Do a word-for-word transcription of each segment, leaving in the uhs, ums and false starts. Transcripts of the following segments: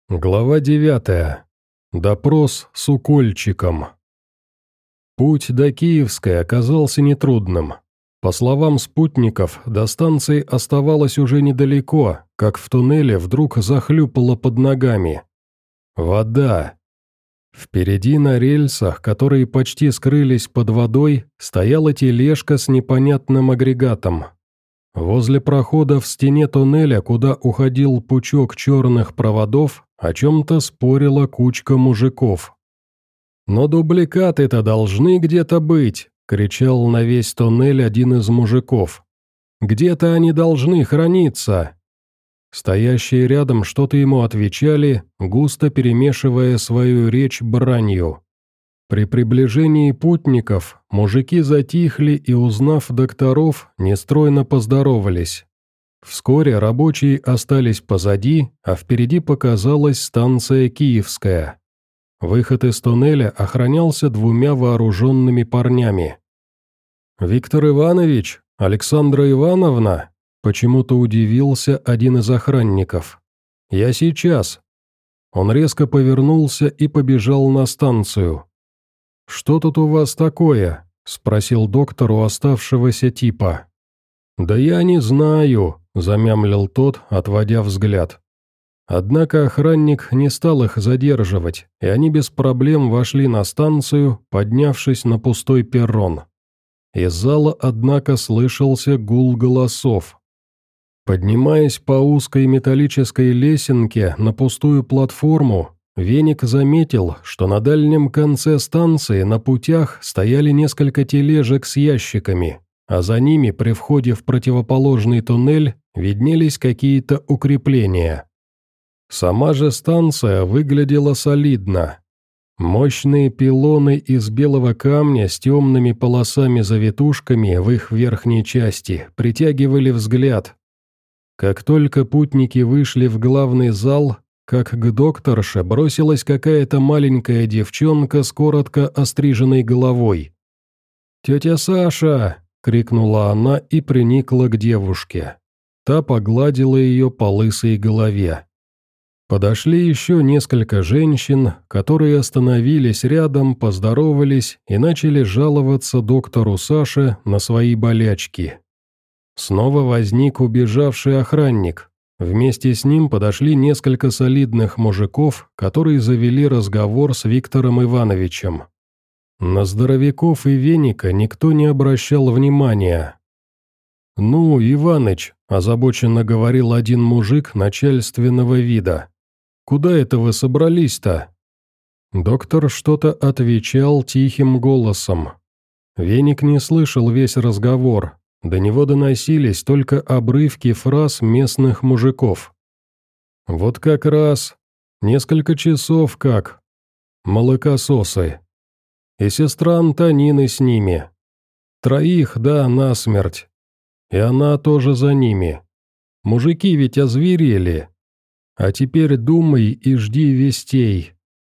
Глава девятая. Допрос с укольчиком. Путь до Киевской оказался нетрудным. По словам спутников, до станции оставалось уже недалеко, как в туннеле вдруг захлюпало под ногами. Вода. Впереди на рельсах, которые почти скрылись под водой, стояла тележка с непонятным агрегатом. Возле прохода в стене туннеля, куда уходил пучок черных проводов, о чем-то спорила кучка мужиков. «Но дубликаты-то должны где-то быть!» — кричал на весь туннель один из мужиков. «Где-то они должны храниться!» Стоящие рядом что-то ему отвечали, густо перемешивая свою речь бранью. При приближении путников мужики затихли и, узнав докторов, нестройно поздоровались. Вскоре рабочие остались позади, а впереди показалась станция Киевская. Выход из туннеля охранялся двумя вооруженными парнями. «Виктор Иванович, Александра Ивановна?» – почему-то удивился один из охранников. «Я сейчас». Он резко повернулся и побежал на станцию. «Что тут у вас такое?» – спросил доктор у оставшегося типа. «Да я не знаю», – замямлил тот, отводя взгляд. Однако охранник не стал их задерживать, и они без проблем вошли на станцию, поднявшись на пустой перрон. Из зала, однако, слышался гул голосов. Поднимаясь по узкой металлической лесенке на пустую платформу, Веник заметил, что на дальнем конце станции на путях стояли несколько тележек с ящиками, а за ними при входе в противоположный туннель виднелись какие-то укрепления. Сама же станция выглядела солидно. Мощные пилоны из белого камня с темными полосами-завитушками в их верхней части притягивали взгляд. Как только путники вышли в главный зал, как к докторше бросилась какая-то маленькая девчонка с коротко остриженной головой. «Тетя Саша!» — крикнула она и приникла к девушке. Та погладила ее по лысой голове. Подошли еще несколько женщин, которые остановились рядом, поздоровались и начали жаловаться доктору Саше на свои болячки. Снова возник убежавший охранник. Вместе с ним подошли несколько солидных мужиков, которые завели разговор с Виктором Ивановичем. На здоровяков и Веника никто не обращал внимания. «Ну, Иваныч», – озабоченно говорил один мужик начальственного вида, – «куда это вы собрались-то?» Доктор что-то отвечал тихим голосом. Веник не слышал весь разговор. До него доносились только обрывки фраз местных мужиков. «Вот как раз. Несколько часов как. Молокососы. И сестра Антонины с ними. Троих, да, насмерть. И она тоже за ними. Мужики ведь озверели. А теперь думай и жди вестей».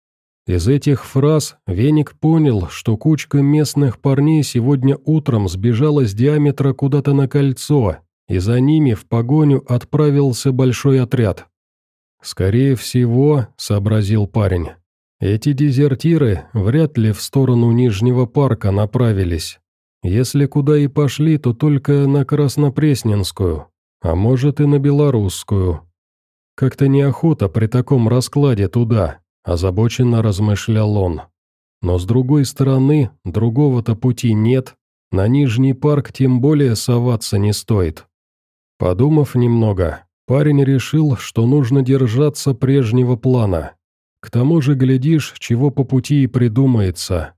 Из этих фраз Веник понял, что кучка местных парней сегодня утром сбежала с диаметра куда-то на кольцо, и за ними в погоню отправился большой отряд. «Скорее всего, — сообразил парень, — эти дезертиры вряд ли в сторону Нижнего парка направились. Если куда и пошли, то только на Краснопресненскую, а может и на Белорусскую. Как-то неохота при таком раскладе туда». Озабоченно размышлял он. Но с другой стороны, другого-то пути нет, на Нижний парк тем более соваться не стоит. Подумав немного, парень решил, что нужно держаться прежнего плана. К тому же, глядишь, чего по пути и придумается.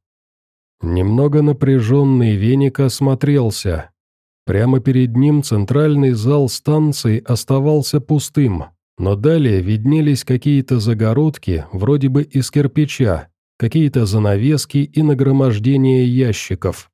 Немного напряженный Веник осмотрелся. Прямо перед ним центральный зал станции оставался пустым. Но далее виднелись какие-то загородки, вроде бы из кирпича, какие-то занавески и нагромождение ящиков.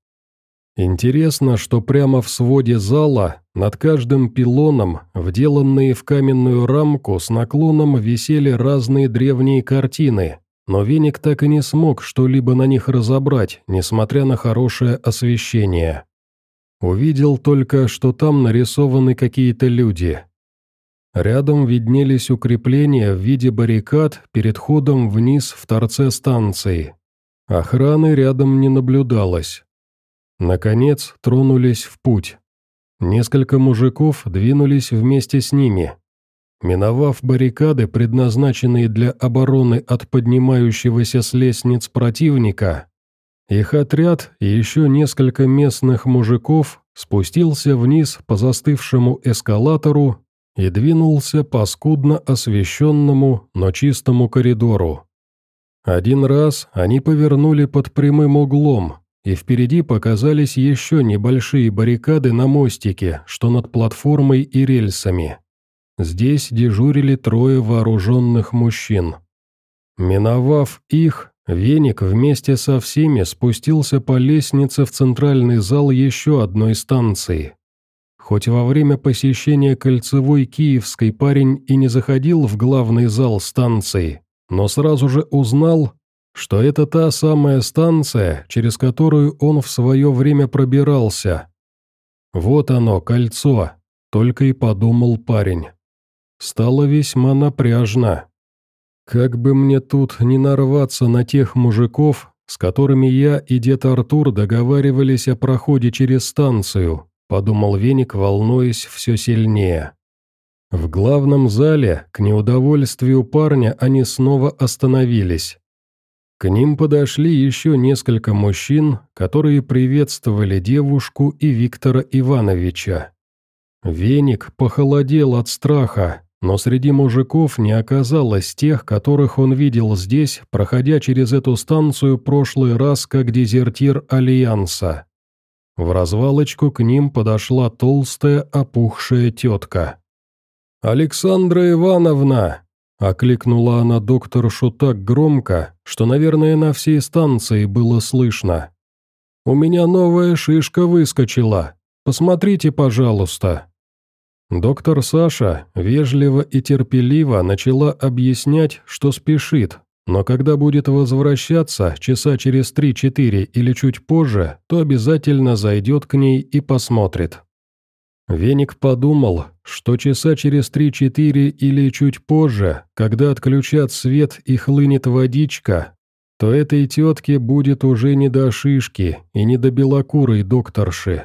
Интересно, что прямо в своде зала, над каждым пилоном, вделанные в каменную рамку с наклоном, висели разные древние картины, но Веник так и не смог что-либо на них разобрать, несмотря на хорошее освещение. Увидел только, что там нарисованы какие-то люди. Рядом виднелись укрепления в виде баррикад перед ходом вниз в торце станции. Охраны рядом не наблюдалось. Наконец тронулись в путь. Несколько мужиков двинулись вместе с ними. Миновав баррикады, предназначенные для обороны от поднимающегося с лестниц противника, их отряд и еще несколько местных мужиков спустился вниз по застывшему эскалатору и двинулся по скудно освещенному, но чистому коридору. Один раз они повернули под прямым углом, и впереди показались еще небольшие баррикады на мостике, что над платформой и рельсами. Здесь дежурили трое вооруженных мужчин. Миновав их, Веник вместе со всеми спустился по лестнице в центральный зал еще одной станции. Хоть во время посещения Кольцевой Киевской парень и не заходил в главный зал станции, но сразу же узнал, что это та самая станция, через которую он в свое время пробирался. Вот оно, кольцо, только и подумал парень. Стало весьма напряжно. Как бы мне тут не нарваться на тех мужиков, с которыми я и дед Артур договаривались о проходе через станцию, подумал Веник, волнуясь все сильнее. В главном зале, к неудовольствию парня, они снова остановились. К ним подошли еще несколько мужчин, которые приветствовали девушку и Виктора Ивановича. Веник похолодел от страха, но среди мужиков не оказалось тех, которых он видел здесь, проходя через эту станцию прошлый раз как дезертир Альянса. В развалочку к ним подошла толстая опухшая тетка. «Александра Ивановна!» – окликнула она докторшу так громко, что, наверное, на всей станции было слышно. «У меня новая шишка выскочила. Посмотрите, пожалуйста». Доктор Саша вежливо и терпеливо начала объяснять, что спешит, но когда будет возвращаться часа через три-четыре или чуть позже, то обязательно зайдет к ней и посмотрит. Веник подумал, что часа через три-четыре или чуть позже, когда отключат свет и хлынет водичка, то этой тетке будет уже не до шишки и не до белокурой докторши.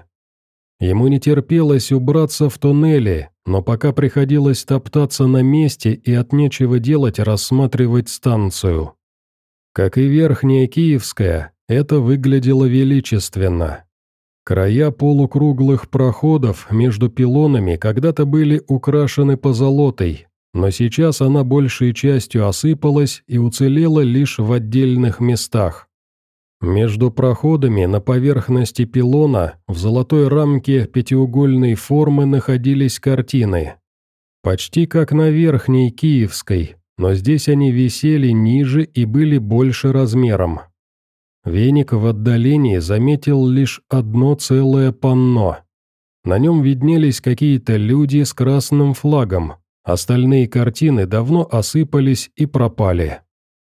Ему не терпелось убраться в туннеле, но пока приходилось топтаться на месте и от нечего делать рассматривать станцию. Как и Верхняя Киевская, это выглядело величественно. Края полукруглых проходов между пилонами когда-то были украшены позолотой, но сейчас она большей частью осыпалась и уцелела лишь в отдельных местах. Между проходами на поверхности пилона в золотой рамке пятиугольной формы находились картины. Почти как на Верхней Киевской, но здесь они висели ниже и были больше размером. Веник в отдалении заметил лишь одно целое панно. На нем виднелись какие-то люди с красным флагом, остальные картины давно осыпались и пропали.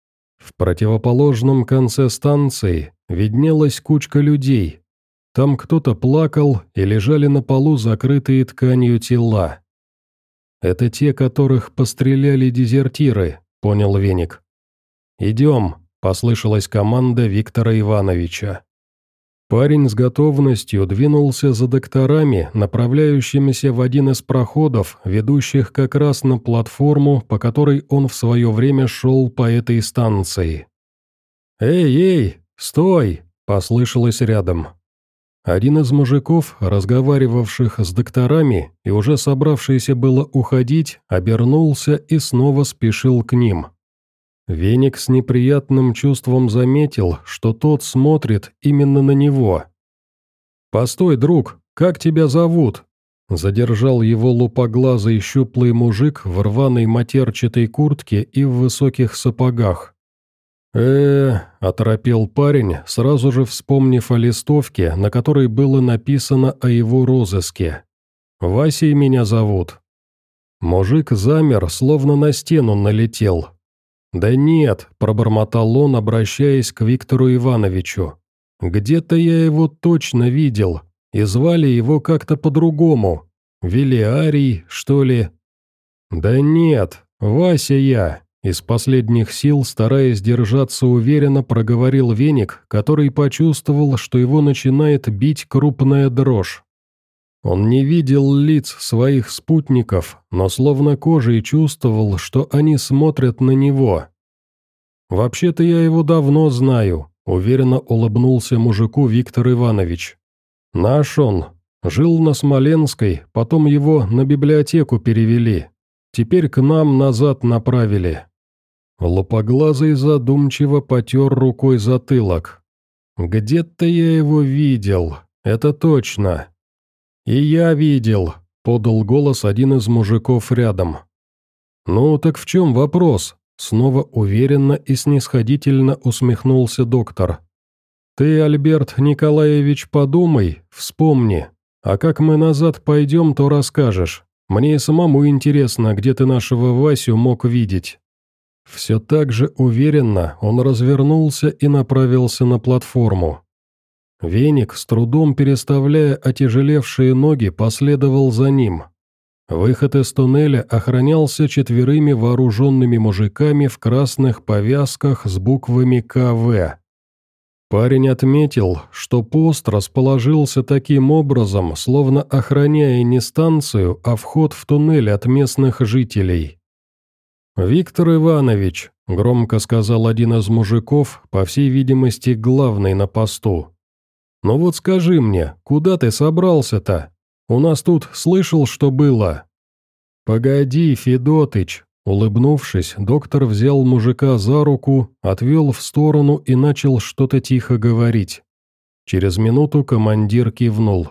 В противоположном конце станции виднелась кучка людей. Там кто-то плакал и лежали на полу закрытые тканью тела. «Это те, которых постреляли дезертиры», — понял Веник. «Идем», — послышалась команда Виктора Ивановича. Парень с готовностью двинулся за докторами, направляющимися в один из проходов, ведущих как раз на платформу, по которой он в свое время шел по этой станции. «Эй, эй, стой!» – послышалось рядом. Один из мужиков, разговаривавших с докторами и уже собравшийся было уходить, обернулся и снова спешил к ним. Веник с неприятным чувством заметил, что тот смотрит именно на него. «Постой, друг, как тебя зовут?» Задержал его лупоглазый щуплый мужик в рваной матерчатой куртке и в высоких сапогах. э оторопел парень, сразу же вспомнив о листовке, на которой было написано о его розыске. «Васей меня зовут». Мужик замер, словно на стену налетел. «Да нет», – пробормотал он, обращаясь к Виктору Ивановичу. «Где-то я его точно видел, и звали его как-то по-другому. Велиарий, что ли?» «Да нет, Вася я!» Из последних сил, стараясь держаться уверенно, проговорил Веник, который почувствовал, что его начинает бить крупная дрожь. Он не видел лиц своих спутников, но словно кожей чувствовал, что они смотрят на него. «Вообще-то я его давно знаю», — уверенно улыбнулся мужику Виктор Иванович. «Наш он. Жил на Смоленской, потом его на библиотеку перевели. Теперь к нам назад направили». Лупоглазый задумчиво потер рукой затылок. «Где-то я его видел, это точно». «И я видел», — подал голос один из мужиков рядом. «Ну так в чем вопрос?» — снова уверенно и снисходительно усмехнулся доктор. «Ты, Альберт Николаевич, подумай, вспомни, а как мы назад пойдем, то расскажешь. Мне и самому интересно, где ты нашего Васю мог видеть». Все так же уверенно он развернулся и направился на платформу. Веник, с трудом переставляя отяжелевшие ноги, последовал за ним. Выход из туннеля охранялся четверыми вооруженными мужиками в красных повязках с буквами ка вэ. Парень отметил, что пост расположился таким образом, словно охраняя не станцию, а вход в туннель от местных жителей. «Виктор Иванович», — громко сказал один из мужиков, по всей видимости, главный на посту. «Ну вот скажи мне, куда ты собрался-то? У нас тут слышал, что было?» «Погоди, Федотыч», — улыбнувшись, доктор взял мужика за руку, отвел в сторону и начал что-то тихо говорить. Через минуту командир кивнул.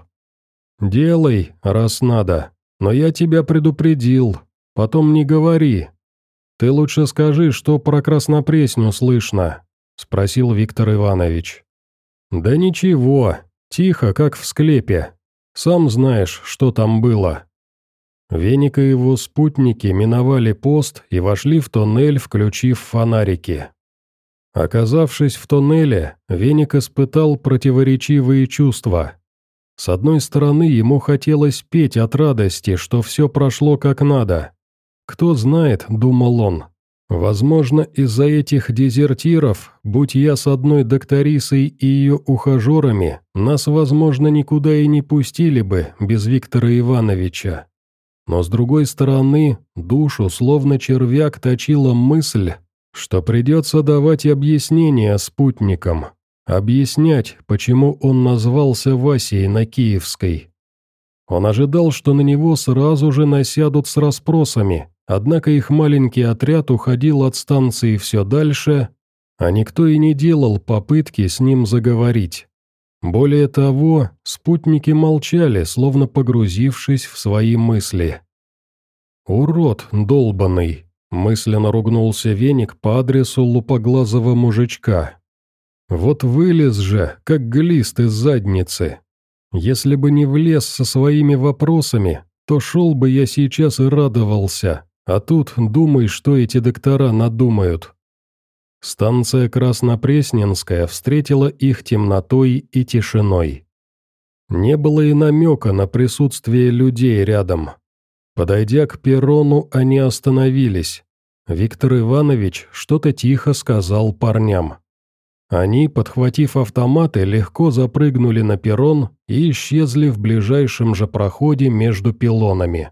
«Делай, раз надо, но я тебя предупредил, потом не говори. Ты лучше скажи, что про Краснопресню слышно», — спросил Виктор Иванович. «Да ничего, тихо, как в склепе. Сам знаешь, что там было». Веник и его спутники миновали пост и вошли в туннель, включив фонарики. Оказавшись в туннеле, Веник испытал противоречивые чувства. С одной стороны, ему хотелось петь от радости, что все прошло как надо. «Кто знает», — думал он, — «возможно, из-за этих дезертиров, будь я с одной докторисой и ее ухажерами, нас, возможно, никуда и не пустили бы без Виктора Ивановича». Но с другой стороны, душу, словно червяк, точила мысль, что придется давать объяснения спутникам, объяснять, почему он назвался Васей на Киевской. Он ожидал, что на него сразу же насядут с расспросами, однако их маленький отряд уходил от станции все дальше, а никто и не делал попытки с ним заговорить. Более того, спутники молчали, словно погрузившись в свои мысли. «Урод долбаный!» – мысленно ругнулся Веник по адресу лупоглазого мужичка. «Вот вылез же, как глист из задницы. Если бы не влез со своими вопросами, то шел бы я сейчас и радовался, а тут думай, что эти доктора надумают». Станция Краснопресненская встретила их темнотой и тишиной. Не было и намека на присутствие людей рядом. Подойдя к перрону, они остановились. Виктор Иванович что-то тихо сказал парням. Они, подхватив автоматы, легко запрыгнули на перрон и исчезли в ближайшем же проходе между пилонами.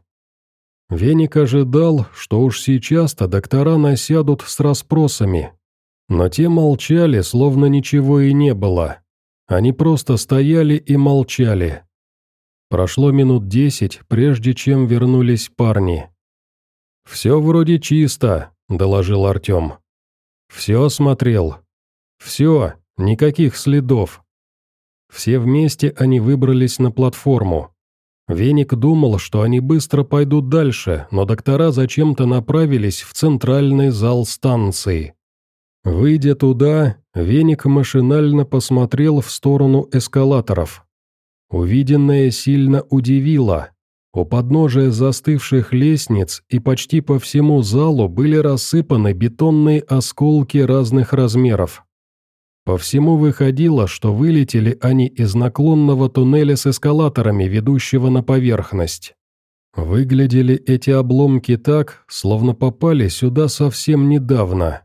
Веник ожидал, что уж сейчас-то доктора насядут с расспросами. Но те молчали, словно ничего и не было. Они просто стояли и молчали. Прошло минут десять, прежде чем вернулись парни. «Все вроде чисто», — доложил Артем. «Все осмотрел. Все, никаких следов». Все вместе они выбрались на платформу. Веник думал, что они быстро пойдут дальше, но доктора зачем-то направились в центральный зал станции. Выйдя туда, Веник машинально посмотрел в сторону эскалаторов. Увиденное сильно удивило. У подножия застывших лестниц и почти по всему залу были рассыпаны бетонные осколки разных размеров. По всему выходило, что вылетели они из наклонного туннеля с эскалаторами, ведущего на поверхность. Выглядели эти обломки так, словно попали сюда совсем недавно.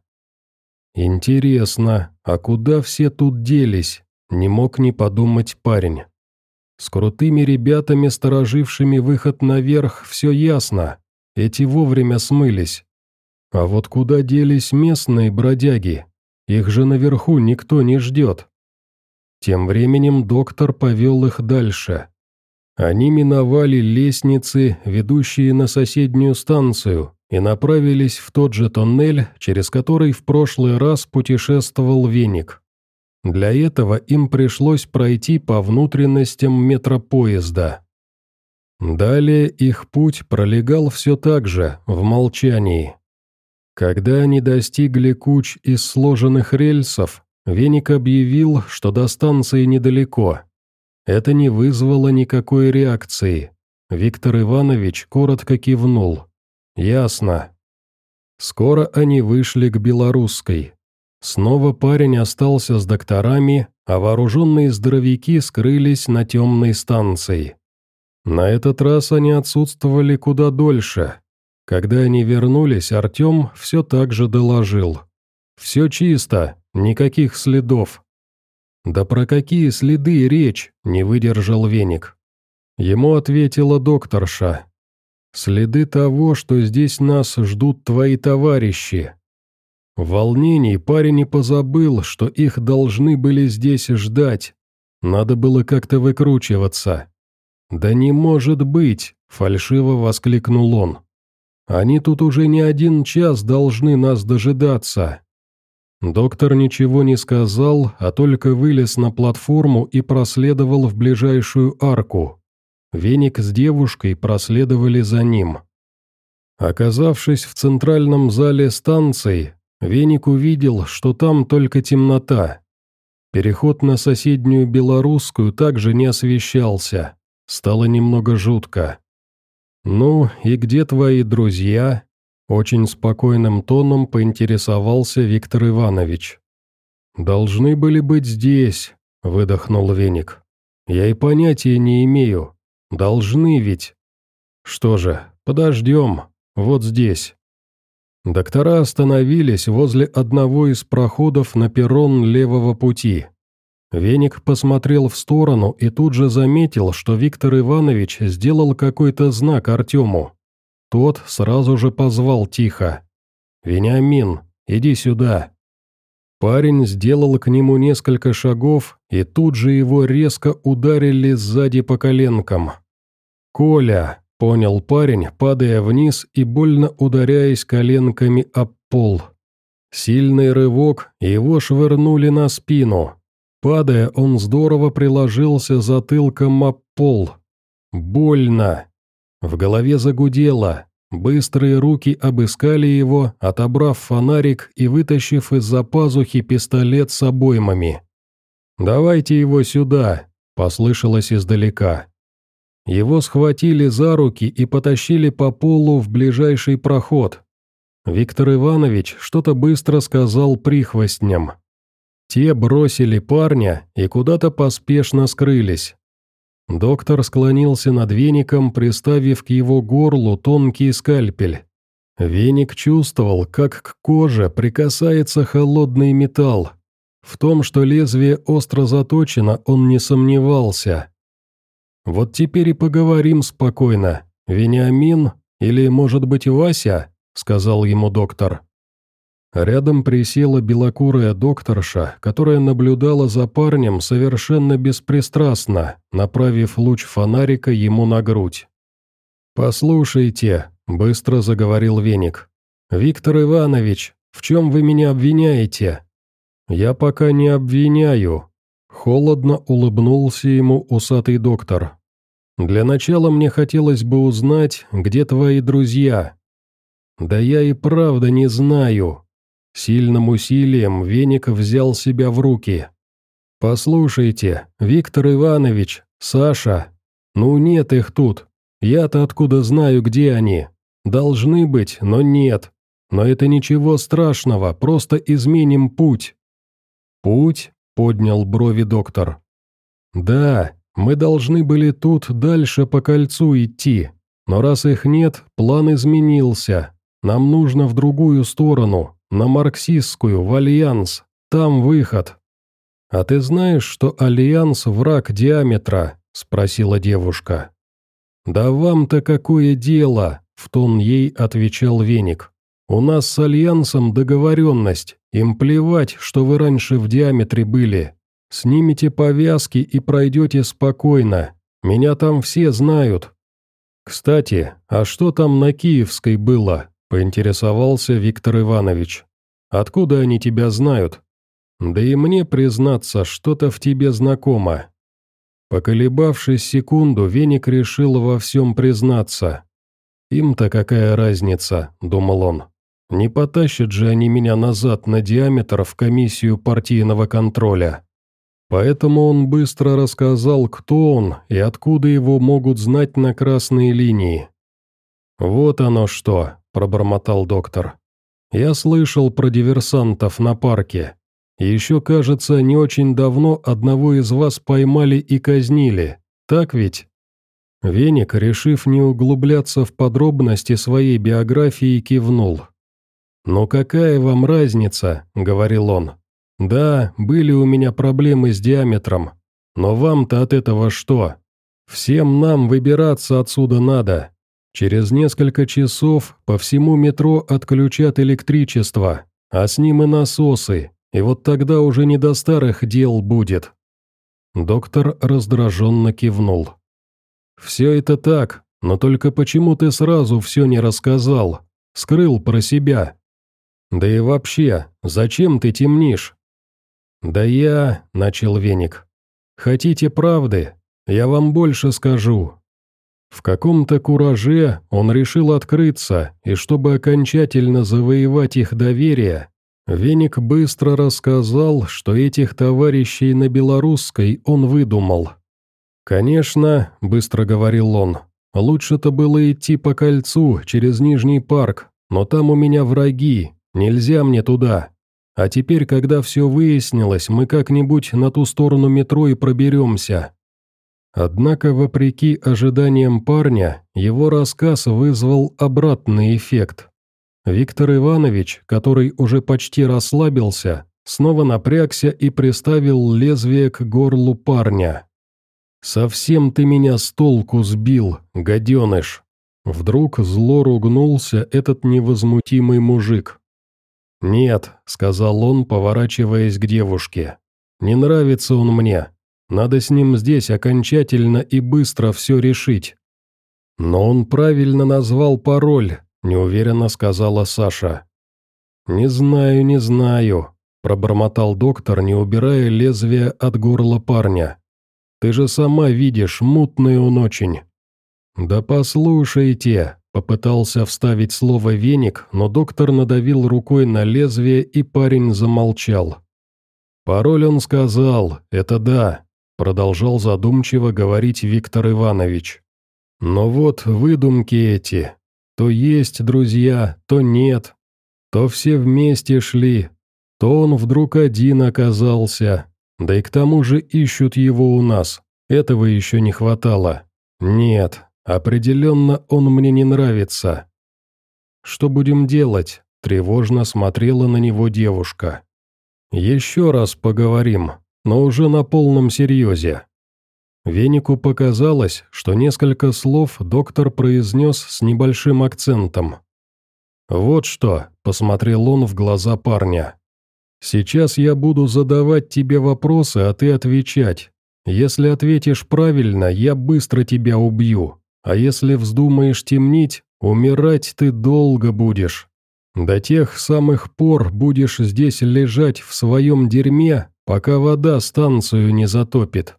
«Интересно, а куда все тут делись?» — не мог не подумать парень. С крутыми ребятами, сторожившими выход наверх, все ясно. Эти вовремя смылись. А вот куда делись местные бродяги? Их же наверху никто не ждет. Тем временем доктор повел их дальше. Они миновали лестницы, ведущие на соседнюю станцию, и направились в тот же тоннель, через который в прошлый раз путешествовал Веник. Для этого им пришлось пройти по внутренностям метропоезда. Далее их путь пролегал все так же, в молчании. Когда они достигли куч из сложенных рельсов, Веник объявил, что до станции недалеко. Это не вызвало никакой реакции. Виктор Иванович коротко кивнул. «Ясно». Скоро они вышли к Белорусской. Снова парень остался с докторами, а вооруженные здоровяки скрылись на темной станции. На этот раз они отсутствовали куда дольше. Когда они вернулись, Артем все так же доложил. «Все чисто, никаких следов». «Да про какие следы речь?» – не выдержал Веник. Ему ответила докторша. «Следы того, что здесь нас ждут твои товарищи». В волнении парень и позабыл, что их должны были здесь ждать. Надо было как-то выкручиваться. «Да не может быть!» – фальшиво воскликнул он. «Они тут уже не один час должны нас дожидаться». Доктор ничего не сказал, а только вылез на платформу и проследовал в ближайшую арку. Веник с девушкой проследовали за ним. Оказавшись в центральном зале станции, Веник увидел, что там только темнота. Переход на соседнюю Белорусскую также не освещался. Стало немного жутко. «Ну, и где твои друзья?» Очень спокойным тоном поинтересовался Виктор Иванович. «Должны были быть здесь», — выдохнул Веник. «Я и понятия не имею. Должны ведь». «Что же, подождем. Вот здесь». Доктора остановились возле одного из проходов на перрон левого пути. Веник посмотрел в сторону и тут же заметил, что Виктор Иванович сделал какой-то знак Артему. Тот сразу же позвал тихо. «Вениамин, иди сюда». Парень сделал к нему несколько шагов, и тут же его резко ударили сзади по коленкам. «Коля», — понял парень, падая вниз и больно ударяясь коленками об пол. Сильный рывок, и его швырнули на спину. Падая, он здорово приложился затылком об пол. Больно. В голове загудело. Быстрые руки обыскали его, отобрав фонарик и вытащив из-за пазухи пистолет с обоймами. «Давайте его сюда», — послышалось издалека. Его схватили за руки и потащили по полу в ближайший проход. Виктор Иванович что-то быстро сказал прихвостням. Те бросили парня и куда-то поспешно скрылись. Доктор склонился над Веником, приставив к его горлу тонкий скальпель. Веник чувствовал, как к коже прикасается холодный металл. В том, что лезвие остро заточено, он не сомневался. «Вот теперь и поговорим спокойно. Вениамин, или, может быть, Вася?» — сказал ему доктор. Рядом присела белокурая докторша, которая наблюдала за парнем совершенно беспристрастно, направив луч фонарика ему на грудь. «Послушайте», — быстро заговорил Веник. «Виктор Иванович, в чем вы меня обвиняете?» «Я пока не обвиняю», — холодно улыбнулся ему усатый доктор. «Для начала мне хотелось бы узнать, где твои друзья». «Да я и правда не знаю». Сильным усилием Веник взял себя в руки. «Послушайте, Виктор Иванович, Саша, ну нет их тут. Я-то откуда знаю, где они? Должны быть, но нет. Но это ничего страшного, просто изменим путь». «Путь?» — поднял брови доктор. «Да, мы должны были тут дальше по кольцу идти. Но раз их нет, план изменился. Нам нужно в другую сторону, на марксистскую, в Альянс. Там выход». «А ты знаешь, что Альянс – враг Диаметра?» – спросила девушка. «Да вам-то какое дело?» – в тон ей отвечал Веник. «У нас с Альянсом договоренность, им плевать, что вы раньше в Диаметре были. Снимите повязки и пройдете спокойно, меня там все знают». «Кстати, а что там на Киевской было?» – поинтересовался Виктор Иванович. «Откуда они тебя знают? Да и мне, признаться, что-то в тебе знакомо». Поколебавшись секунду, Веник решил во всем признаться. «Им-то какая разница?» – думал он. «Не потащат же они меня назад на Диаметр в комиссию партийного контроля». Поэтому он быстро рассказал, кто он и откуда его могут знать на красной линии. «Вот оно что», – пробормотал доктор. «Я слышал про диверсантов на парке. И еще, кажется, не очень давно одного из вас поймали и казнили. Так ведь?» Веник, решив не углубляться в подробности своей биографии, кивнул. «Ну какая вам разница?» – говорил он. «Да, были у меня проблемы с Диаметром, но вам-то от этого что? Всем нам выбираться отсюда надо. Через несколько часов по всему метро отключат электричество, а с ним и насосы, и вот тогда уже не до старых дел будет». Доктор раздраженно кивнул. «Все это так, но только почему ты сразу все не рассказал? Скрыл про себя? Да и вообще, зачем ты темнишь?» «Да я...» – начал Веник. «Хотите правды? Я вам больше скажу». В каком-то кураже он решил открыться, и чтобы окончательно завоевать их доверие, Веник быстро рассказал, что этих товарищей на Белорусской он выдумал. «Конечно», – быстро говорил он, – «лучше-то было идти по кольцу через Нижний парк, но там у меня враги, нельзя мне туда. А теперь, когда все выяснилось, мы как-нибудь на ту сторону метро и проберемся». Однако, вопреки ожиданиям парня, его рассказ вызвал обратный эффект. Виктор Иванович, который уже почти расслабился, снова напрягся и приставил лезвие к горлу парня. «Совсем ты меня с толку сбил, гаденыш!» Вдруг зло ругнулся этот невозмутимый мужик. «Нет», — сказал он, поворачиваясь к девушке, — «не нравится он мне. Надо с ним здесь окончательно и быстро все решить». «Но он правильно назвал пароль», — неуверенно сказала Саша. «Не знаю, не знаю», — пробормотал доктор, не убирая лезвия от горла парня. «Ты же сама видишь, мутный он очень». «Да послушайте», — попытался вставить слово Веник, но доктор надавил рукой на лезвие, и парень замолчал. «Пароль он сказал, это да», — продолжал задумчиво говорить Виктор Иванович. «Но вот выдумки эти. То есть друзья, то нет. То все вместе шли, то он вдруг один оказался. Да и к тому же ищут его у нас. Этого еще не хватало. Нет, определенно он мне не нравится». «Что будем делать?» – тревожно смотрела на него девушка. «Еще раз поговорим, но уже на полном серьезе». Венику показалось, что несколько слов доктор произнес с небольшим акцентом. «Вот что», – посмотрел он в глаза парня. «Сейчас я буду задавать тебе вопросы, а ты отвечать. Если ответишь правильно, я быстро тебя убью, а если вздумаешь темнить, умирать ты долго будешь. До тех самых пор будешь здесь лежать в своем дерьме, пока вода станцию не затопит».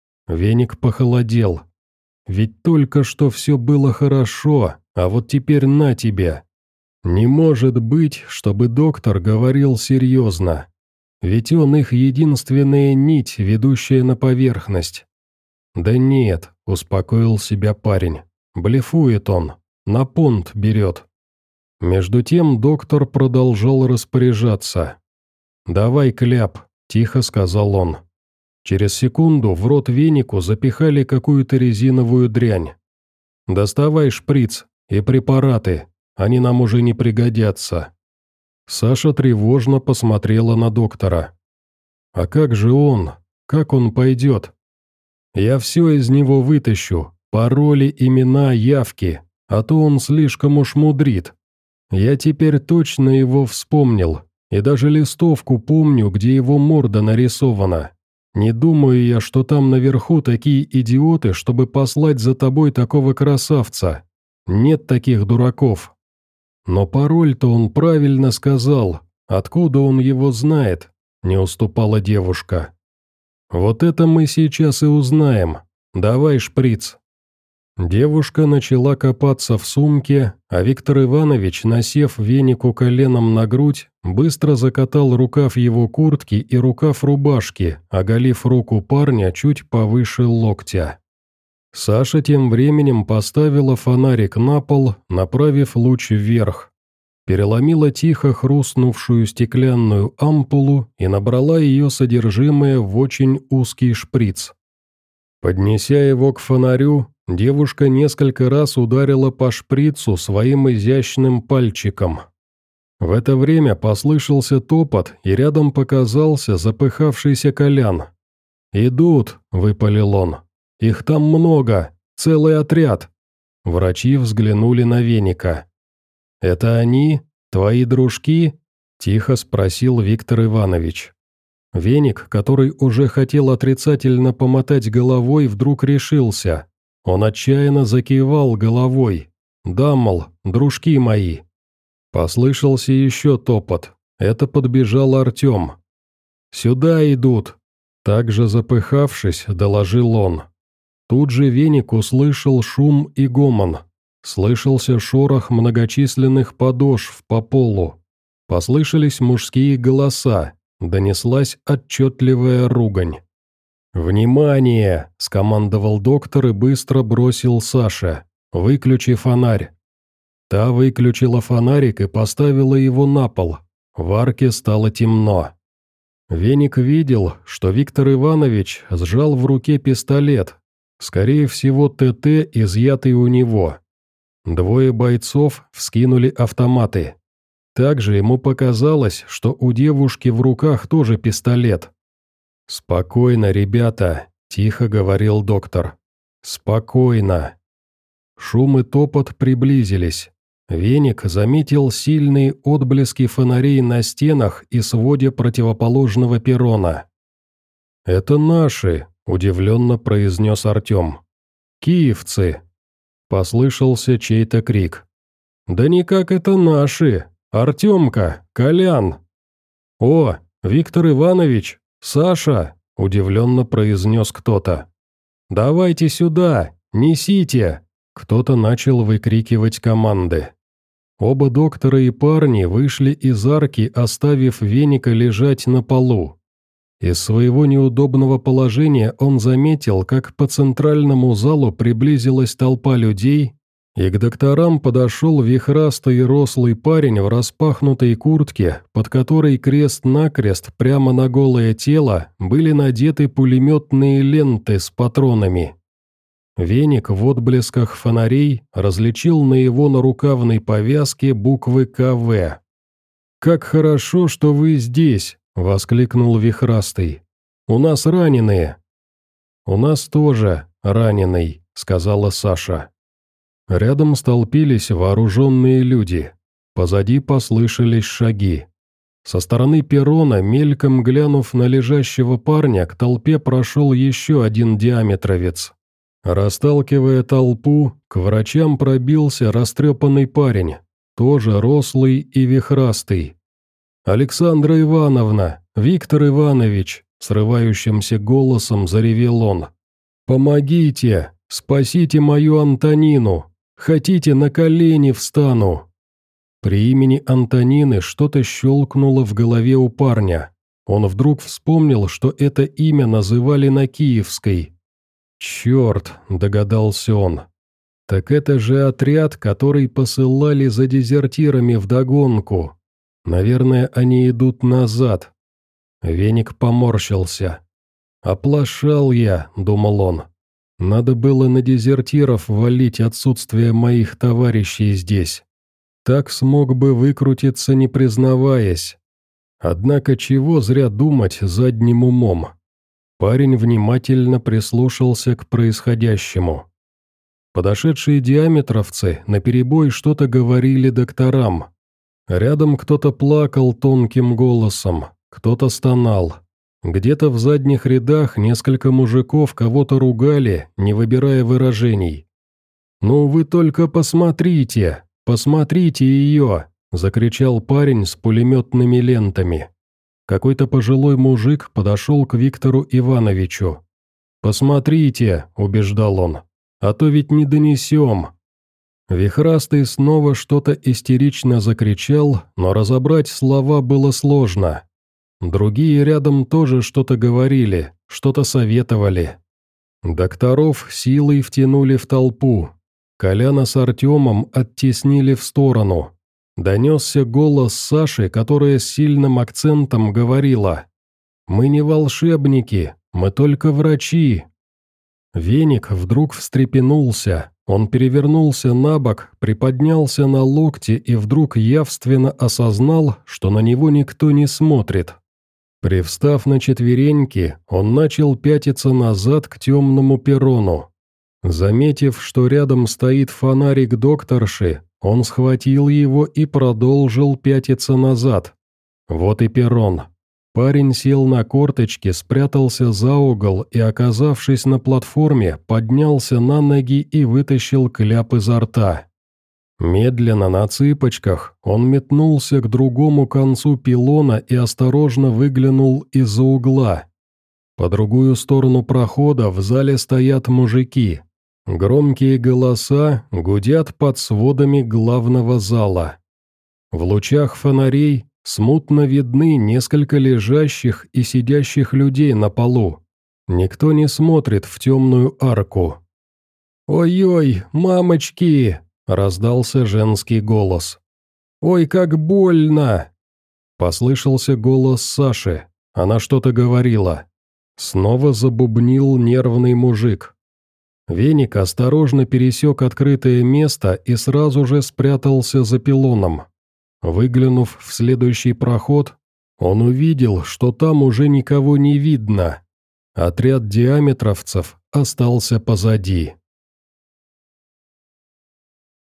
Веник похолодел. Ведь только что все было хорошо, а вот теперь на тебе. Не может быть, чтобы доктор говорил серьезно. Ведь он их единственная нить, ведущая на поверхность. «Да нет», — успокоил себя парень, — блефует он, на понт берет. Между тем доктор продолжал распоряжаться. «Давай кляп», — тихо сказал он. Через секунду в рот Венику запихали какую-то резиновую дрянь. Доставай шприц и препараты, они нам уже не пригодятся». Саша тревожно посмотрела на доктора. «А как же он? Как он пойдет?» «Я все из него вытащу, пароли, имена, явки, а то он слишком уж мудрит. Я теперь точно его вспомнил, и даже листовку помню, где его морда нарисована. Не думаю я, что там наверху такие идиоты, чтобы послать за тобой такого красавца. Нет таких дураков». «Но пароль-то он правильно сказал. Откуда он его знает?» – не уступала девушка. «Вот это мы сейчас и узнаем. Давай шприц». Девушка начала копаться в сумке, а Виктор Иванович, насев венику коленом на грудь, быстро закатал рукав его куртки и рукав рубашки, оголив руку парня чуть повыше локтя. Саша тем временем поставила фонарик на пол, направив луч вверх. Переломила тихо хрустнувшую стеклянную ампулу и набрала ее содержимое в очень узкий шприц. Поднеся его к фонарю, девушка несколько раз ударила по шприцу своим изящным пальчиком. В это время послышался топот, и рядом показался запыхавшийся Колян. «Идут», — выпалил он. «Их там много, целый отряд». Врачи взглянули на веника. «Это они? Твои дружки?» – тихо спросил Виктор Иванович. Веник, который уже хотел отрицательно помотать головой, вдруг решился. Он отчаянно закивал головой. «Да, мол, дружки мои». Послышался еще топот. Это подбежал Артем. «Сюда идут!» Также запыхавшись, доложил он. Тут же Веник услышал шум и гомон. Слышался шорох многочисленных подошв по полу. Послышались мужские голоса, донеслась отчетливая ругань. «Внимание!» – скомандовал доктор и быстро бросил Саше. «Выключи фонарь». Та выключила фонарик и поставила его на пол. В арке стало темно. Веник видел, что Виктор Иванович сжал в руке пистолет, скорее всего ТТ, изъятый у него. Двое бойцов вскинули автоматы. Также ему показалось, что у девушки в руках тоже пистолет. «Спокойно, ребята», – тихо говорил доктор. «Спокойно». Шум и топот приблизились. Веник заметил сильные отблески фонарей на стенах и своде противоположного перрона. «Это наши», – удивленно произнес Артем. «Киевцы». Послышался чей-то крик. «Да никак это наши! Артемка! Колян!» «О, Виктор Иванович! Саша!» – удивленно произнес кто-то. «Давайте сюда! Несите!» Кто-то начал выкрикивать команды. Оба доктора и парни вышли из арки, оставив Веника лежать на полу. Из своего неудобного положения он заметил, как по центральному залу приблизилась толпа людей, и к докторам подошел вихрастый рослый парень в распахнутой куртке, под которой крест-накрест прямо на голое тело были надеты пулеметные ленты с патронами. Веник в отблесках фонарей различил на его нарукавной повязке буквы КВ. «Как хорошо, что вы здесь!» – воскликнул вихрастый. «У нас раненые». «У нас тоже раненый», – сказала Саша. Рядом столпились вооруженные люди. Позади послышались шаги. Со стороны перрона, мельком глянув на лежащего парня, к толпе прошел еще один диаметровец. Расталкивая толпу, к врачам пробился растрепанный парень, тоже рослый и вихрастый. «Александра Ивановна! Виктор Иванович!» – срывающимся голосом заревел он. «Помогите! Спасите мою Антонину! Хотите, на колени встану!» При имени Антонины что-то щелкнуло в голове у парня. Он вдруг вспомнил, что это имя называли на Киевской. «Черт!» – догадался он. «Так это же отряд, который посылали за дезертирами вдогонку. Наверное, они идут назад». Веник поморщился. «Оплошал я», – думал он. Надо было на дезертиров валить отсутствие моих товарищей здесь. Так смог бы выкрутиться, не признаваясь. Однако чего зря думать задним умом. Парень внимательно прислушался к происходящему. Подошедшие диаметровцы наперебой что-то говорили докторам. Рядом кто-то плакал тонким голосом, кто-то стонал. Где-то в задних рядах несколько мужиков кого-то ругали, не выбирая выражений. «Ну вы только посмотрите, посмотрите ее!» – закричал парень с пулеметными лентами. Какой-то пожилой мужик подошел к Виктору Ивановичу. «Посмотрите», – убеждал он, – «а то ведь не донесем». Вихрастый снова что-то истерично закричал, но разобрать слова было сложно. Другие рядом тоже что-то говорили, что-то советовали. Докторов силой втянули в толпу. Коляна с Артемом оттеснили в сторону. Донесся голос Саши, которая с сильным акцентом говорила: «Мы не волшебники, мы только врачи». Веник вдруг встрепенулся, он перевернулся на бок, приподнялся на локте и вдруг явственно осознал, что на него никто не смотрит. Привстав на четвереньки, он начал пятиться назад к темному перрону. Заметив, что рядом стоит фонарик докторши, он схватил его и продолжил пятиться назад. Вот и перрон. Парень сел на корточки, спрятался за угол и, оказавшись на платформе, поднялся на ноги и вытащил кляп изо рта. Медленно, на цыпочках, он метнулся к другому концу пилона и осторожно выглянул из-за угла. По другую сторону прохода в зале стоят мужики. Громкие голоса гудят под сводами главного зала. В лучах фонарей смутно видны несколько лежащих и сидящих людей на полу. Никто не смотрит в темную арку. «Ой-ой, мамочки!» – раздался женский голос. «Ой, как больно!» Послышался голос Саши. Она что-то говорила. Снова забубнил нервный мужик. Веник осторожно пересек открытое место и сразу же спрятался за пилоном. Выглянув в следующий проход, он увидел, что там уже никого не видно. Отряд диаметровцев остался позади.